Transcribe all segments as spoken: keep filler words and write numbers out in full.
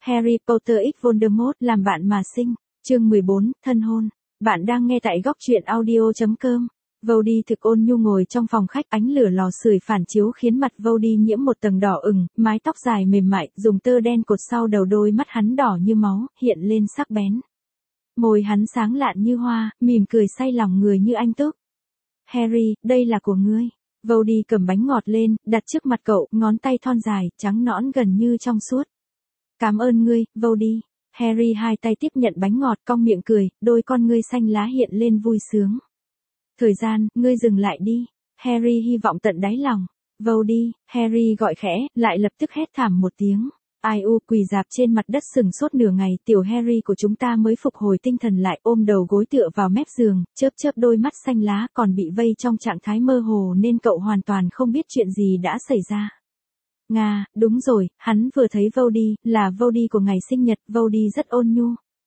Harry Potter x Voldemort làm bạn mà sinh. Chương mười bốn, thân hôn. Bạn đang nghe tại góc truyện audio chấm com. Vody thực ôn nhu ngồi trong phòng khách, ánh lửa lò sưởi phản chiếu khiến mặt Vody nhiễm một tầng đỏ ửng, mái tóc dài mềm mại, dùng tơ đen cột sau đầu, đôi mắt hắn đỏ như máu, hiện lên sắc bén. Môi hắn sáng lạn như hoa, mỉm cười say lòng người như anh tước. Harry, đây là của ngươi. Vody cầm bánh ngọt lên, đặt trước mặt cậu, ngón tay thon dài, trắng nõn gần như trong suốt. Cảm ơn ngươi, Vody. Harry hai tay tiếp nhận bánh ngọt, cong miệng cười, đôi con ngươi xanh lá hiện lên vui sướng. Thời gian, ngươi dừng lại đi. Harry hy vọng tận đáy lòng. Vody, Harry gọi khẽ, lại lập tức hét thảm một tiếng. Ai u, quỳ dạp trên mặt đất sừng sốt nửa ngày, tiểu Harry của chúng ta mới phục hồi tinh thần lại, ôm đầu gối tựa vào mép giường, chớp chớp đôi mắt xanh lá, còn bị vây trong trạng thái mơ hồ nên cậu hoàn toàn không biết chuyện gì đã xảy ra. Nga, đúng rồi, hắn vừa thấy Vody, là Vody của ngày sinh nhật, Vody rất ôn nhu.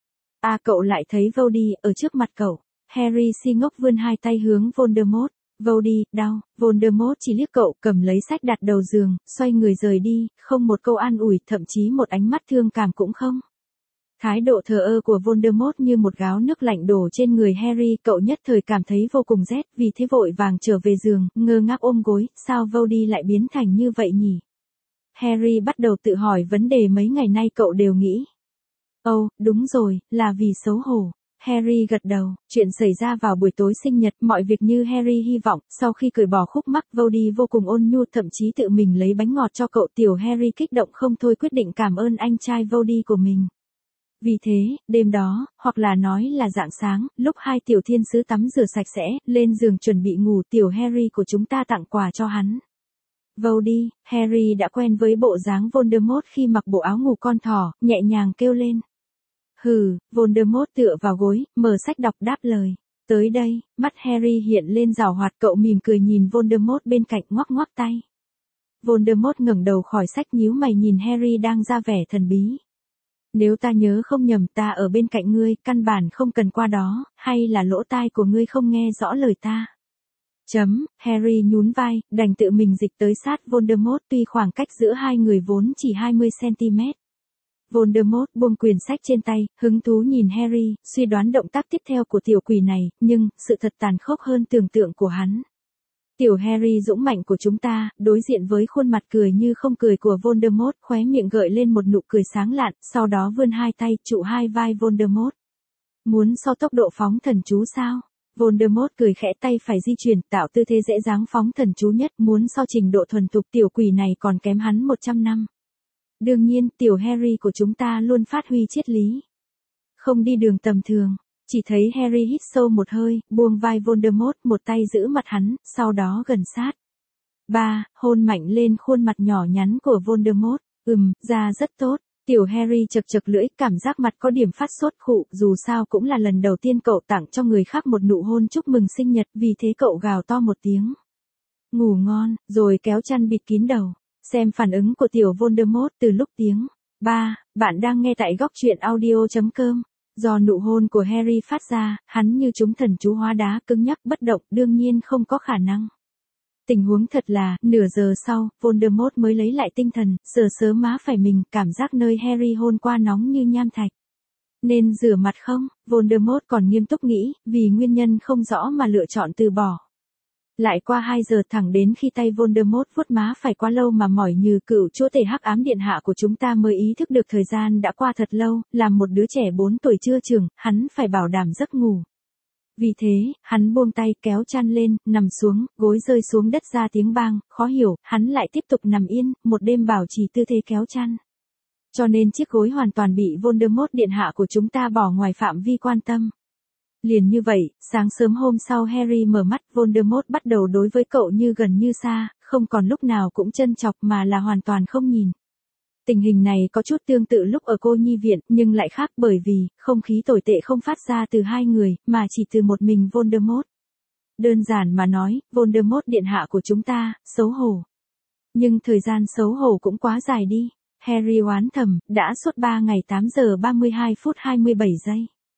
À, cậu lại thấy Vody ở trước mặt cậu. Harry si ngốc vươn hai tay hướng Voldemort. Vody, đau. Voldemort chỉ liếc cậu, cầm lấy sách đặt đầu giường, xoay người rời đi, không một câu an ủi, thậm chí một ánh mắt thương cảm cũng không. Thái độ thờ ơ của Voldemort như một gáo nước lạnh đổ trên người Harry, cậu nhất thời cảm thấy vô cùng rét, vì thế vội vàng trở về giường, ngơ ngác ôm gối, sao Vody lại biến thành như vậy nhỉ? Harry bắt đầu tự hỏi vấn đề mấy ngày nay cậu đều nghĩ. Ồ, oh, đúng rồi, là vì xấu hổ. Harry gật đầu, chuyện xảy ra vào buổi tối sinh nhật, mọi việc như Harry hy vọng, sau khi cởi bỏ khúc mắc, Vody vô cùng ôn nhu, thậm chí tự mình lấy bánh ngọt cho cậu. Tiểu Harry kích động không thôi, quyết định cảm ơn anh trai Vody của mình. Vì thế, đêm đó, hoặc là nói là rạng sáng, lúc hai tiểu thiên sứ tắm rửa sạch sẽ, lên giường chuẩn bị ngủ, tiểu Harry của chúng ta tặng quà cho hắn. Vody, Harry đã quen với bộ dáng Voldemort khi mặc bộ áo ngủ con thỏ, nhẹ nhàng kêu lên. Hừ, Voldemort tựa vào gối, mở sách đọc đáp lời. Tới đây, mắt Harry hiện lên giảo hoạt, cậu mỉm cười nhìn Voldemort bên cạnh, ngoắc ngoắc tay. Voldemort ngẩng đầu khỏi sách, nhíu mày nhìn Harry đang ra vẻ thần bí. Nếu ta nhớ không nhầm, ta ở bên cạnh ngươi, căn bản không cần qua đó, hay là lỗ tai của ngươi không nghe rõ lời ta? Chấm, Harry nhún vai, đành tự mình dịch tới sát Voldemort, tuy khoảng cách giữa hai người vốn chỉ hai mươi xăng-ti-mét. Voldemort buông quyển sách trên tay, hứng thú nhìn Harry, suy đoán động tác tiếp theo của tiểu quỷ này, nhưng, sự thật tàn khốc hơn tưởng tượng của hắn. Tiểu Harry dũng mạnh của chúng ta, đối diện với khuôn mặt cười như không cười của Voldemort, khóe miệng gợi lên một nụ cười sáng lạn, sau đó vươn hai tay, trụ hai vai Voldemort. Muốn so tốc độ phóng thần chú sao? Voldemort cười khẽ, tay phải di chuyển, tạo tư thế dễ dáng phóng thần chú nhất, muốn so trình độ thuần thục, tiểu quỷ này còn kém hắn một trăm năm. Đương nhiên, tiểu Harry của chúng ta luôn phát huy triết lý. Không đi đường tầm thường. Chỉ thấy Harry hít sâu một hơi, buông vai Voldemort, một tay giữ mặt hắn, sau đó gần sát. Ba, hôn mạnh lên khuôn mặt nhỏ nhắn của Voldemort. Ừm, da rất tốt. Tiểu Harry chật chật lưỡi, cảm giác mặt có điểm phát sốt khụ, dù sao cũng là lần đầu tiên cậu tặng cho người khác một nụ hôn chúc mừng sinh nhật, vì thế cậu gào to một tiếng. Ngủ ngon, rồi kéo chăn bịt kín đầu. Xem phản ứng của tiểu Voldemort từ lúc tiếng. Ba, bạn đang nghe tại góc truyện audio chấm com. Do nụ hôn của Harry phát ra, hắn như trúng thần chú hóa đá, cứng nhắc bất động, đương nhiên không có khả năng. Tình huống thật là, nửa giờ sau, Voldemort mới lấy lại tinh thần, sờ sớ má phải mình, cảm giác nơi Harry hôn qua nóng như nham thạch. Nên rửa mặt không? Voldemort còn nghiêm túc nghĩ, vì nguyên nhân không rõ mà lựa chọn từ bỏ. Lại qua hai giờ, thẳng đến khi tay Voldemort vuốt má phải quá lâu mà mỏi như cựu, chúa tể hắc ám điện hạ của chúng ta mới ý thức được thời gian đã qua thật lâu, làm một đứa trẻ bốn tuổi chưa trưởng, hắn phải bảo đảm giấc ngủ. Vì thế, hắn buông tay, kéo chăn lên, nằm xuống, gối rơi xuống đất ra tiếng bang, khó hiểu, hắn lại tiếp tục nằm yên, một đêm bảo trì tư thế kéo chăn. Cho nên chiếc gối hoàn toàn bị Voldemort điện hạ của chúng ta bỏ ngoài phạm vi quan tâm. Liền như vậy, sáng sớm hôm sau Harry mở mắt, Voldemort bắt đầu đối với cậu như gần như xa, không còn lúc nào cũng trân chọc mà là hoàn toàn không nhìn. Tình hình này có chút tương tự lúc ở cô nhi viện, nhưng lại khác bởi vì, không khí tồi tệ không phát ra từ hai người, mà chỉ từ một mình Voldemort. Đơn giản mà nói, Voldemort điện hạ của chúng ta, xấu hổ. Nhưng thời gian xấu hổ cũng quá dài đi. Harry oán thầm, đã suốt ba ngày tám giờ ba mươi hai phút hai mươi bảy giây.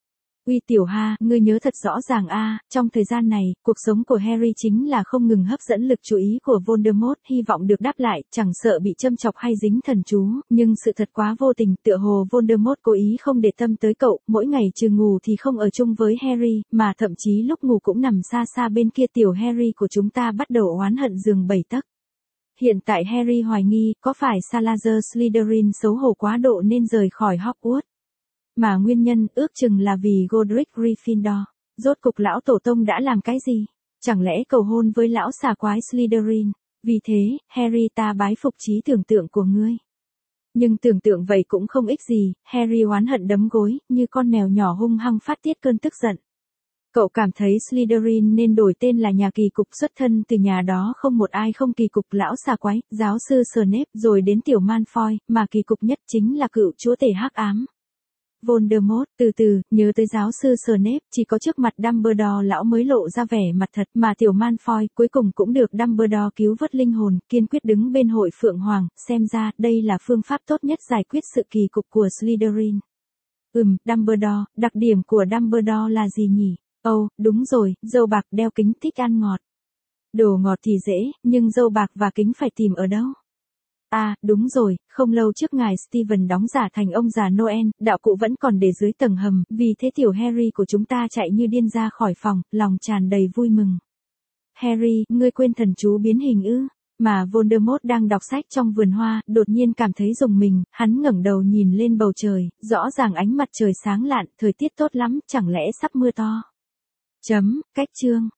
Uy tiểu Ha, ngươi nhớ thật rõ ràng a, trong thời gian này, cuộc sống của Harry chính là không ngừng hấp dẫn lực chú ý của Voldemort, hy vọng được đáp lại, chẳng sợ bị châm chọc hay dính thần chú, nhưng sự thật quá vô tình, tựa hồ Voldemort cố ý không để tâm tới cậu, mỗi ngày trừ ngủ thì không ở chung với Harry, mà thậm chí lúc ngủ cũng nằm xa xa bên kia. Tiểu Harry của chúng ta bắt đầu oán hận giường bảy tấc. Hiện tại Harry hoài nghi, có phải Salazar Slytherin xấu hổ quá độ nên rời khỏi Hogwarts? Mà nguyên nhân ước chừng là vì Godric Gryffindor. Rốt cục lão tổ tông đã làm cái gì? Chẳng lẽ cầu hôn với lão xà quái Slytherin? Vì thế, Harry ta bái phục trí tưởng tượng của ngươi. Nhưng tưởng tượng vậy cũng không ích gì, Harry oán hận đấm gối, như con mèo nhỏ hung hăng phát tiết cơn tức giận. Cậu cảm thấy Slytherin nên đổi tên là nhà kỳ cục, xuất thân từ nhà đó không một ai không kỳ cục, lão xà quái, giáo sư Snape, rồi đến tiểu Malfoy, mà kỳ cục nhất chính là cựu chúa tể hắc ám. Voldemort, từ từ, nhớ tới giáo sư Snape, chỉ có trước mặt Dumbledore lão mới lộ ra vẻ mặt thật, mà tiểu Malfoy cuối cùng cũng được Dumbledore cứu vớt linh hồn, kiên quyết đứng bên hội Phượng Hoàng, xem ra, đây là phương pháp tốt nhất giải quyết sự kỳ cục của Slytherin. Ừm, Dumbledore, đặc điểm của Dumbledore là gì nhỉ? Ồ, oh, đúng rồi, dâu bạc đeo kính thích ăn ngọt. Đồ ngọt thì dễ, nhưng dâu bạc và kính phải tìm ở đâu? À, đúng rồi, không lâu trước ngài Steven đóng giả thành ông già Noel, đạo cụ vẫn còn để dưới tầng hầm, vì thế tiểu Harry của chúng ta chạy như điên ra khỏi phòng, lòng tràn đầy vui mừng. Harry, ngươi quên thần chú biến hình ư? Mà Voldemort đang đọc sách trong vườn hoa, đột nhiên cảm thấy rùng mình, hắn ngẩng đầu nhìn lên bầu trời, rõ ràng ánh mặt trời sáng lạn, thời tiết tốt lắm, chẳng lẽ sắp mưa to? Chấm, cách chương.